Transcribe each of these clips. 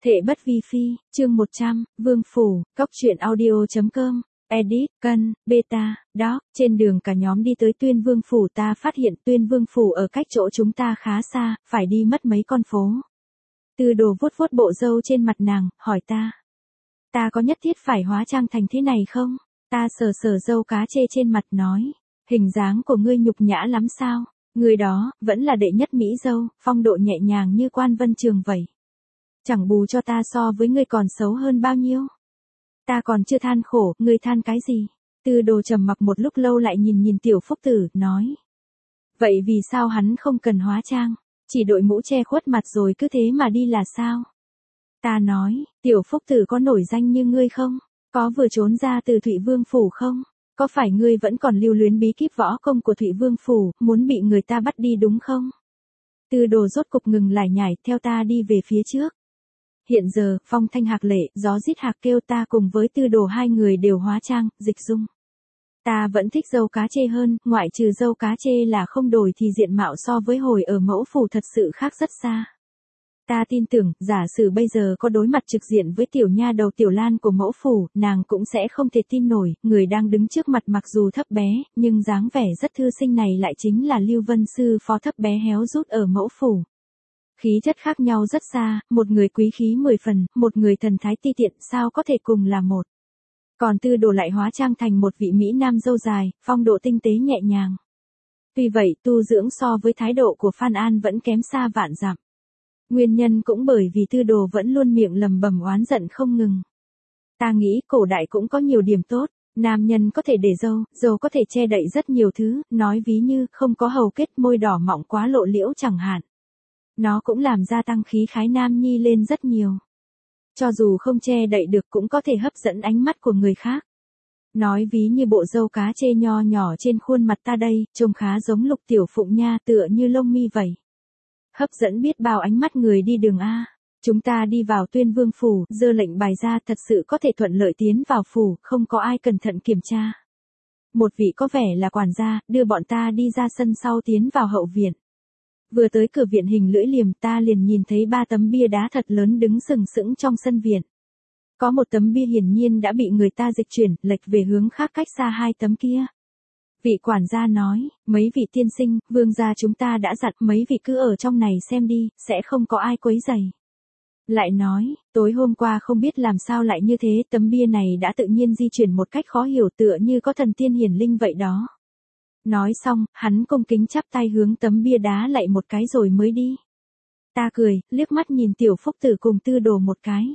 Thệ bất vi phi, chương 100, Vương Phủ, Cóc truyện audio.com, edit, cân, beta, doc, trên đường cả nhóm đi tới Tuyên Vương Phủ ta phát hiện Tuyên Vương Phủ ở cách chỗ chúng ta khá xa, phải đi mất mấy con phố. Tư Đồ vuốt vuốt bộ râu trên mặt nàng, hỏi ta. Ta có nhất thiết phải hóa trang thành thế này không? Ta sờ sờ râu cá chê trên mặt nói, hình dáng của ngươi nhục nhã lắm sao? Người đó, vẫn là đệ nhất mỹ dâu, phong độ nhẹ nhàng như Quan Vân Trường vậy. Chẳng bù cho ta so với ngươi còn xấu hơn bao nhiêu. Ta còn chưa than khổ, ngươi than cái gì? Tư Đồ trầm mặc một lúc lâu lại nhìn Tiểu Phúc Tử, nói. Vậy vì sao hắn không cần hóa trang, chỉ đội mũ che khuất mặt rồi cứ thế mà đi là sao? Ta nói, Tiểu Phúc Tử có nổi danh như ngươi không? Có vừa trốn ra từ Thụy Vương Phủ không? Có phải ngươi vẫn còn lưu luyến bí kíp võ công của Thụy Vương Phủ, muốn bị người ta bắt đi đúng không? Tư Đồ rốt cục ngừng lải nhải, theo ta đi về phía trước. Hiện giờ, phong thanh hạc lệ, gió rít hạc kêu, ta cùng với Tư Đồ hai người đều hóa trang, dịch dung. Ta vẫn thích dâu cá chê hơn, ngoại trừ dâu cá chê là không đổi thì diện mạo so với hồi ở mẫu phủ thật sự khác rất xa. Ta tin tưởng, giả sử bây giờ có đối mặt trực diện với tiểu nha đầu Tiểu Lan của mẫu phủ, nàng cũng sẽ không thể tin nổi, người đang đứng trước mặt mặc dù thấp bé, nhưng dáng vẻ rất thư sinh này lại chính là Lưu Vân Sư phó thấp bé héo rút ở mẫu phủ. Khí chất khác nhau rất xa, một người quý khí 10 phần, một người thần thái ti tiện, sao có thể cùng là một. Còn Tư Đồ lại hóa trang thành một vị mỹ nam râu dài, phong độ tinh tế nhẹ nhàng. Tuy vậy, tu dưỡng so với thái độ của Phan An vẫn kém xa vạn dặm. Nguyên nhân cũng bởi vì Tư Đồ vẫn luôn miệng lầm bầm oán giận không ngừng. Ta nghĩ cổ đại cũng có nhiều điểm tốt, nam nhân có thể để dâu có thể che đậy rất nhiều thứ, nói ví như không có hầu kết, môi đỏ mọng quá lộ liễu chẳng hạn. Nó cũng làm gia tăng khí khái nam nhi lên rất nhiều. Cho dù không che đậy được cũng có thể hấp dẫn ánh mắt của người khác. Nói ví như bộ râu cá chê nho nhỏ trên khuôn mặt ta đây, trông khá giống Lục Tiểu Phụng nha, tựa như lông mi vậy. Hấp dẫn biết bao ánh mắt người đi đường a. Chúng ta đi vào Tuyên Vương Phủ, giơ lệnh bài ra, thật sự có thể thuận lợi tiến vào phủ, không có ai cẩn thận kiểm tra. Một vị có vẻ là quản gia, đưa bọn ta đi ra sân sau tiến vào hậu viện. Vừa tới cửa viện hình lưỡi liềm, ta liền nhìn thấy 3 tấm bia đá thật lớn đứng sừng sững trong sân viện. Có một tấm bia hiển nhiên đã bị người ta dịch chuyển, lệch về hướng khác cách xa 2 tấm kia. Vị quản gia nói, mấy vị tiên sinh, vương gia chúng ta đã dặn mấy vị cứ ở trong này xem đi, sẽ không có ai quấy rầy. Lại nói, tối hôm qua không biết làm sao lại như thế, tấm bia này đã tự nhiên di chuyển một cách khó hiểu, tựa như có thần tiên hiển linh vậy đó. Nói xong, hắn cung kính chắp tay hướng tấm bia đá lạy một cái rồi mới đi. Ta cười, liếc mắt nhìn Tiểu Phúc Tử cùng Tư Đồ một cái.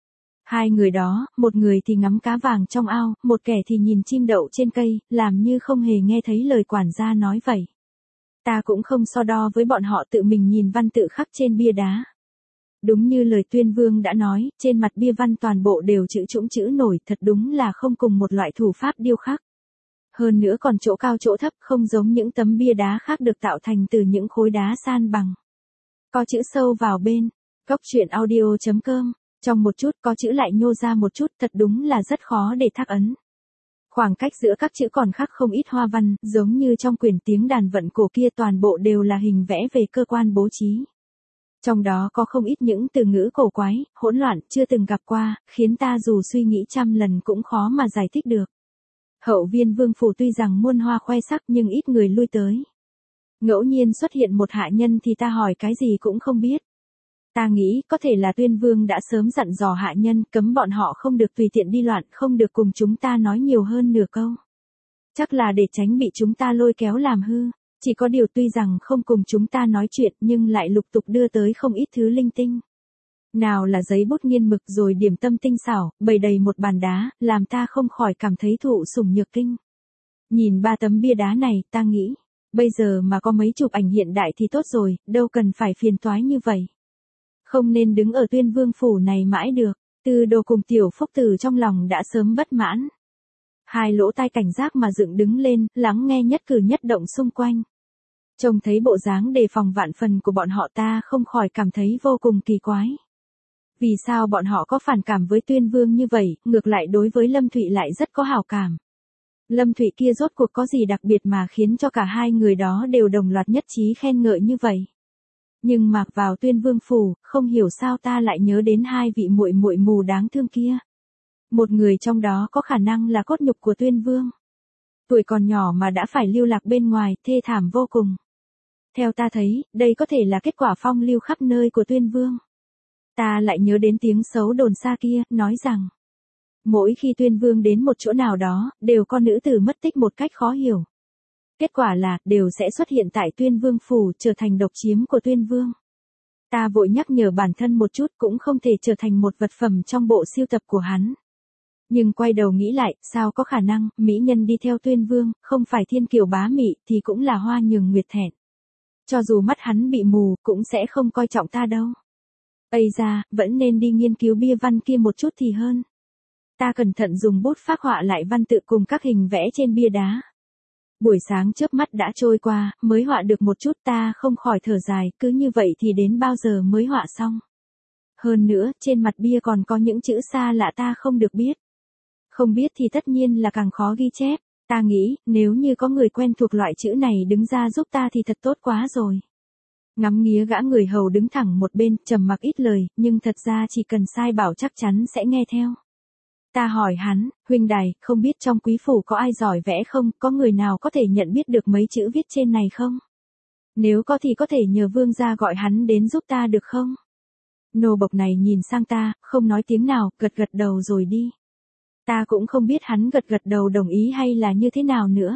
Hai người đó, một người thì ngắm cá vàng trong ao, một kẻ thì nhìn chim đậu trên cây, làm như không hề nghe thấy lời quản gia nói vậy. Ta cũng không so đo với bọn họ, tự mình nhìn văn tự khắc trên bia đá. Đúng như lời Tuyên Vương đã nói, trên mặt bia văn toàn bộ đều chữ trũng chữ nổi, thật đúng là không cùng một loại thủ pháp điêu khắc. Hơn nữa còn chỗ cao chỗ thấp, không giống những tấm bia đá khác được tạo thành từ những khối đá san bằng. Có chữ sâu vào bên, Cóc truyện audio.com, trong một chút có chữ lại nhô ra một chút, thật đúng là rất khó để thác ấn. Khoảng cách giữa các chữ còn khác không ít hoa văn, giống như trong quyển tiếng đàn vận cổ kia, toàn bộ đều là hình vẽ về cơ quan bố trí. Trong đó có không ít những từ ngữ cổ quái, hỗn loạn, chưa từng gặp qua, khiến ta dù suy nghĩ trăm lần cũng khó mà giải thích được. Hậu viên Vương Phủ tuy rằng muôn hoa khoe sắc nhưng ít người lui tới. Ngẫu nhiên xuất hiện một hạ nhân thì ta hỏi cái gì cũng không biết. Ta nghĩ có thể là Tuyên Vương đã sớm dặn dò hạ nhân cấm bọn họ không được tùy tiện đi loạn, không được cùng chúng ta nói nhiều hơn nửa câu. Chắc là để tránh bị chúng ta lôi kéo làm hư. Chỉ có điều tuy rằng không cùng chúng ta nói chuyện nhưng lại lục tục đưa tới không ít thứ linh tinh. Nào là giấy bút nghiên mực rồi điểm tâm tinh xảo, bày đầy một bàn đá, làm ta không khỏi cảm thấy thụ sủng nhược kinh. Nhìn 3 tấm bia đá này, ta nghĩ, bây giờ mà có mấy chụp ảnh hiện đại thì tốt rồi, đâu cần phải phiền toái như vậy. Không nên đứng ở Tuyên Vương Phủ này mãi được. Tư Đồ cùng Tiểu Phúc Tử trong lòng đã sớm bất mãn. Hai lỗ tai cảnh giác mà dựng đứng lên, lắng nghe nhất cử nhất động xung quanh. Trông thấy bộ dáng đề phòng vạn phần của bọn họ, ta không khỏi cảm thấy vô cùng kỳ quái. Vì sao bọn họ có phản cảm với Tuyên Vương như vậy, ngược lại đối với Lâm Thụy lại rất có hảo cảm. Lâm Thụy kia rốt cuộc có gì đặc biệt mà khiến cho cả hai người đó đều đồng loạt nhất trí khen ngợi như vậy. Nhưng mặc vào Tuyên Vương phủ, không hiểu sao ta lại nhớ đến hai vị muội muội mù đáng thương kia. Một người trong đó có khả năng là cốt nhục của Tuyên Vương. Tuổi còn nhỏ mà đã phải lưu lạc bên ngoài, thê thảm vô cùng. Theo ta thấy, đây có thể là kết quả phong lưu khắp nơi của Tuyên Vương. Ta lại nhớ đến tiếng xấu đồn xa kia, nói rằng, mỗi khi Tuyên Vương đến một chỗ nào đó, đều có nữ tử mất tích một cách khó hiểu. Kết quả là, đều sẽ xuất hiện tại Tuyên Vương phủ, trở thành độc chiếm của Tuyên Vương. Ta vội nhắc nhở bản thân một chút, cũng không thể trở thành một vật phẩm trong bộ sưu tập của hắn. Nhưng quay đầu nghĩ lại, sao có khả năng, mỹ nhân đi theo Tuyên Vương, không phải thiên kiều bá mị, thì cũng là hoa nhường nguyệt thẹn. Cho dù mắt hắn bị mù, cũng sẽ không coi trọng ta đâu. Ây da, vẫn nên đi nghiên cứu bia văn kia một chút thì hơn. Ta cẩn thận dùng bút phác họa lại văn tự cùng các hình vẽ trên bia đá. Buổi sáng chớp mắt đã trôi qua, mới họa được một chút, ta không khỏi thở dài, cứ như vậy thì đến bao giờ mới họa xong. Hơn nữa, trên mặt bia còn có những chữ xa lạ ta không được biết. Không biết thì tất nhiên là càng khó ghi chép. Ta nghĩ, nếu như có người quen thuộc loại chữ này đứng ra giúp ta thì thật tốt quá rồi. Ngắm nghía gã người hầu đứng thẳng một bên, trầm mặc ít lời, nhưng thật ra chỉ cần sai bảo chắc chắn sẽ nghe theo. Ta hỏi hắn, huynh đài, không biết trong quý phủ có ai giỏi vẽ không, có người nào có thể nhận biết được mấy chữ viết trên này không? Nếu có thì có thể nhờ vương gia gọi hắn đến giúp ta được không? Nô bộc này nhìn sang ta, không nói tiếng nào, gật gật đầu rồi đi. Ta cũng không biết hắn gật gật đầu đồng ý hay là như thế nào nữa.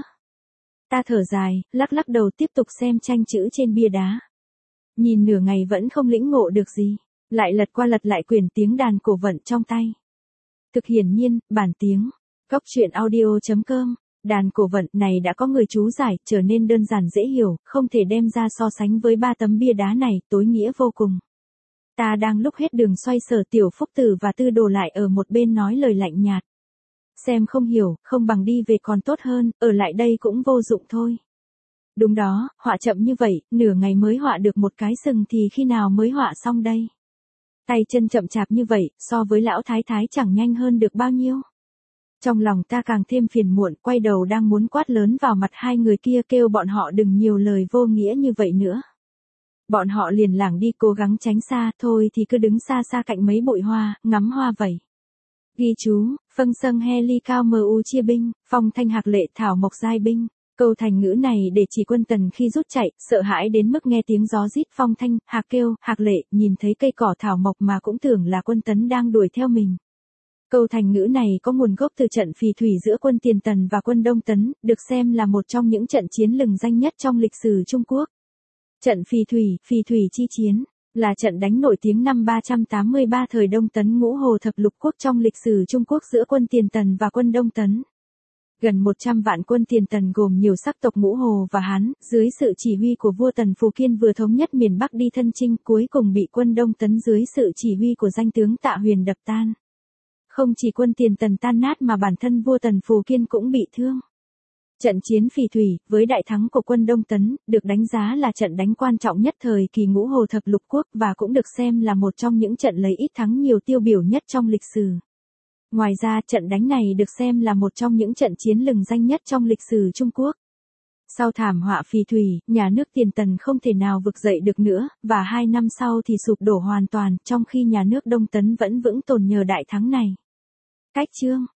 Ta thở dài, lắc lắc đầu tiếp tục xem tranh chữ trên bia đá. Nhìn nửa ngày vẫn không lĩnh ngộ được gì, lại lật qua lật lại quyển tiếng đàn cổ vận trong tay. Thực hiển nhiên, bản tiếng, góc truyện audio.com, đàn cổ vận này đã có người chú giải, trở nên đơn giản dễ hiểu, không thể đem ra so sánh với ba tấm bia đá này, tối nghĩa vô cùng. Ta đang lúc hết đường xoay sở, Tiểu Phúc Tử và Tư Đồ lại ở một bên nói lời lạnh nhạt. Xem không hiểu, không bằng đi về còn tốt hơn, ở lại đây cũng vô dụng thôi. Đúng đó, họa chậm như vậy, nửa ngày mới họa được một cái sừng thì khi nào mới họa xong đây? Tay chân chậm chạp như vậy, so với lão thái thái chẳng nhanh hơn được bao nhiêu. Trong lòng ta càng thêm phiền muộn, quay đầu đang muốn quát lớn vào mặt hai người kia, kêu bọn họ đừng nhiều lời vô nghĩa như vậy nữa. Bọn họ liền lảng đi, cố gắng tránh xa, thôi thì cứ đứng xa xa cạnh mấy bụi hoa, ngắm hoa vậy. Ghi chú, phân sâng he ly cao mu chia binh, phong thanh hạc lệ thảo mộc giai binh. Câu thành ngữ này để chỉ quân Tần khi rút chạy, sợ hãi đến mức nghe tiếng gió rít phong thanh, hạc kêu, hạc lệ, nhìn thấy cây cỏ thảo mộc mà cũng tưởng là quân Tấn đang đuổi theo mình. Câu thành ngữ này có nguồn gốc từ trận phì thủy giữa quân Tiền Tần và quân Đông Tấn, được xem là một trong những trận chiến lừng danh nhất trong lịch sử Trung Quốc. Trận phì thủy chi chiến, là trận đánh nổi tiếng năm 383 thời Đông Tấn Ngũ Hồ Thập Lục Quốc trong lịch sử Trung Quốc giữa quân Tiền Tần và quân Đông Tấn. Gần 100 vạn quân Tiền Tần gồm nhiều sắc tộc Ngũ Hồ và Hán, dưới sự chỉ huy của vua Tần Phù Kiên vừa thống nhất miền Bắc đi thân chinh, cuối cùng bị quân Đông Tấn dưới sự chỉ huy của danh tướng Tạ Huyền đập tan. Không chỉ quân Tiền Tần tan nát mà bản thân vua Tần Phù Kiên cũng bị thương. Trận chiến phì thủy, với đại thắng của quân Đông Tấn, được đánh giá là trận đánh quan trọng nhất thời kỳ Ngũ Hồ Thập Lục Quốc và cũng được xem là một trong những trận lấy ít thắng nhiều tiêu biểu nhất trong lịch sử. Ngoài ra, trận đánh này được xem là một trong những trận chiến lừng danh nhất trong lịch sử Trung Quốc. Sau thảm họa phì thủy, nhà nước Tiền Tần không thể nào vực dậy được nữa, và 2 năm sau thì sụp đổ hoàn toàn, trong khi nhà nước Đông Tấn vẫn vững tồn nhờ đại thắng này. Cách chương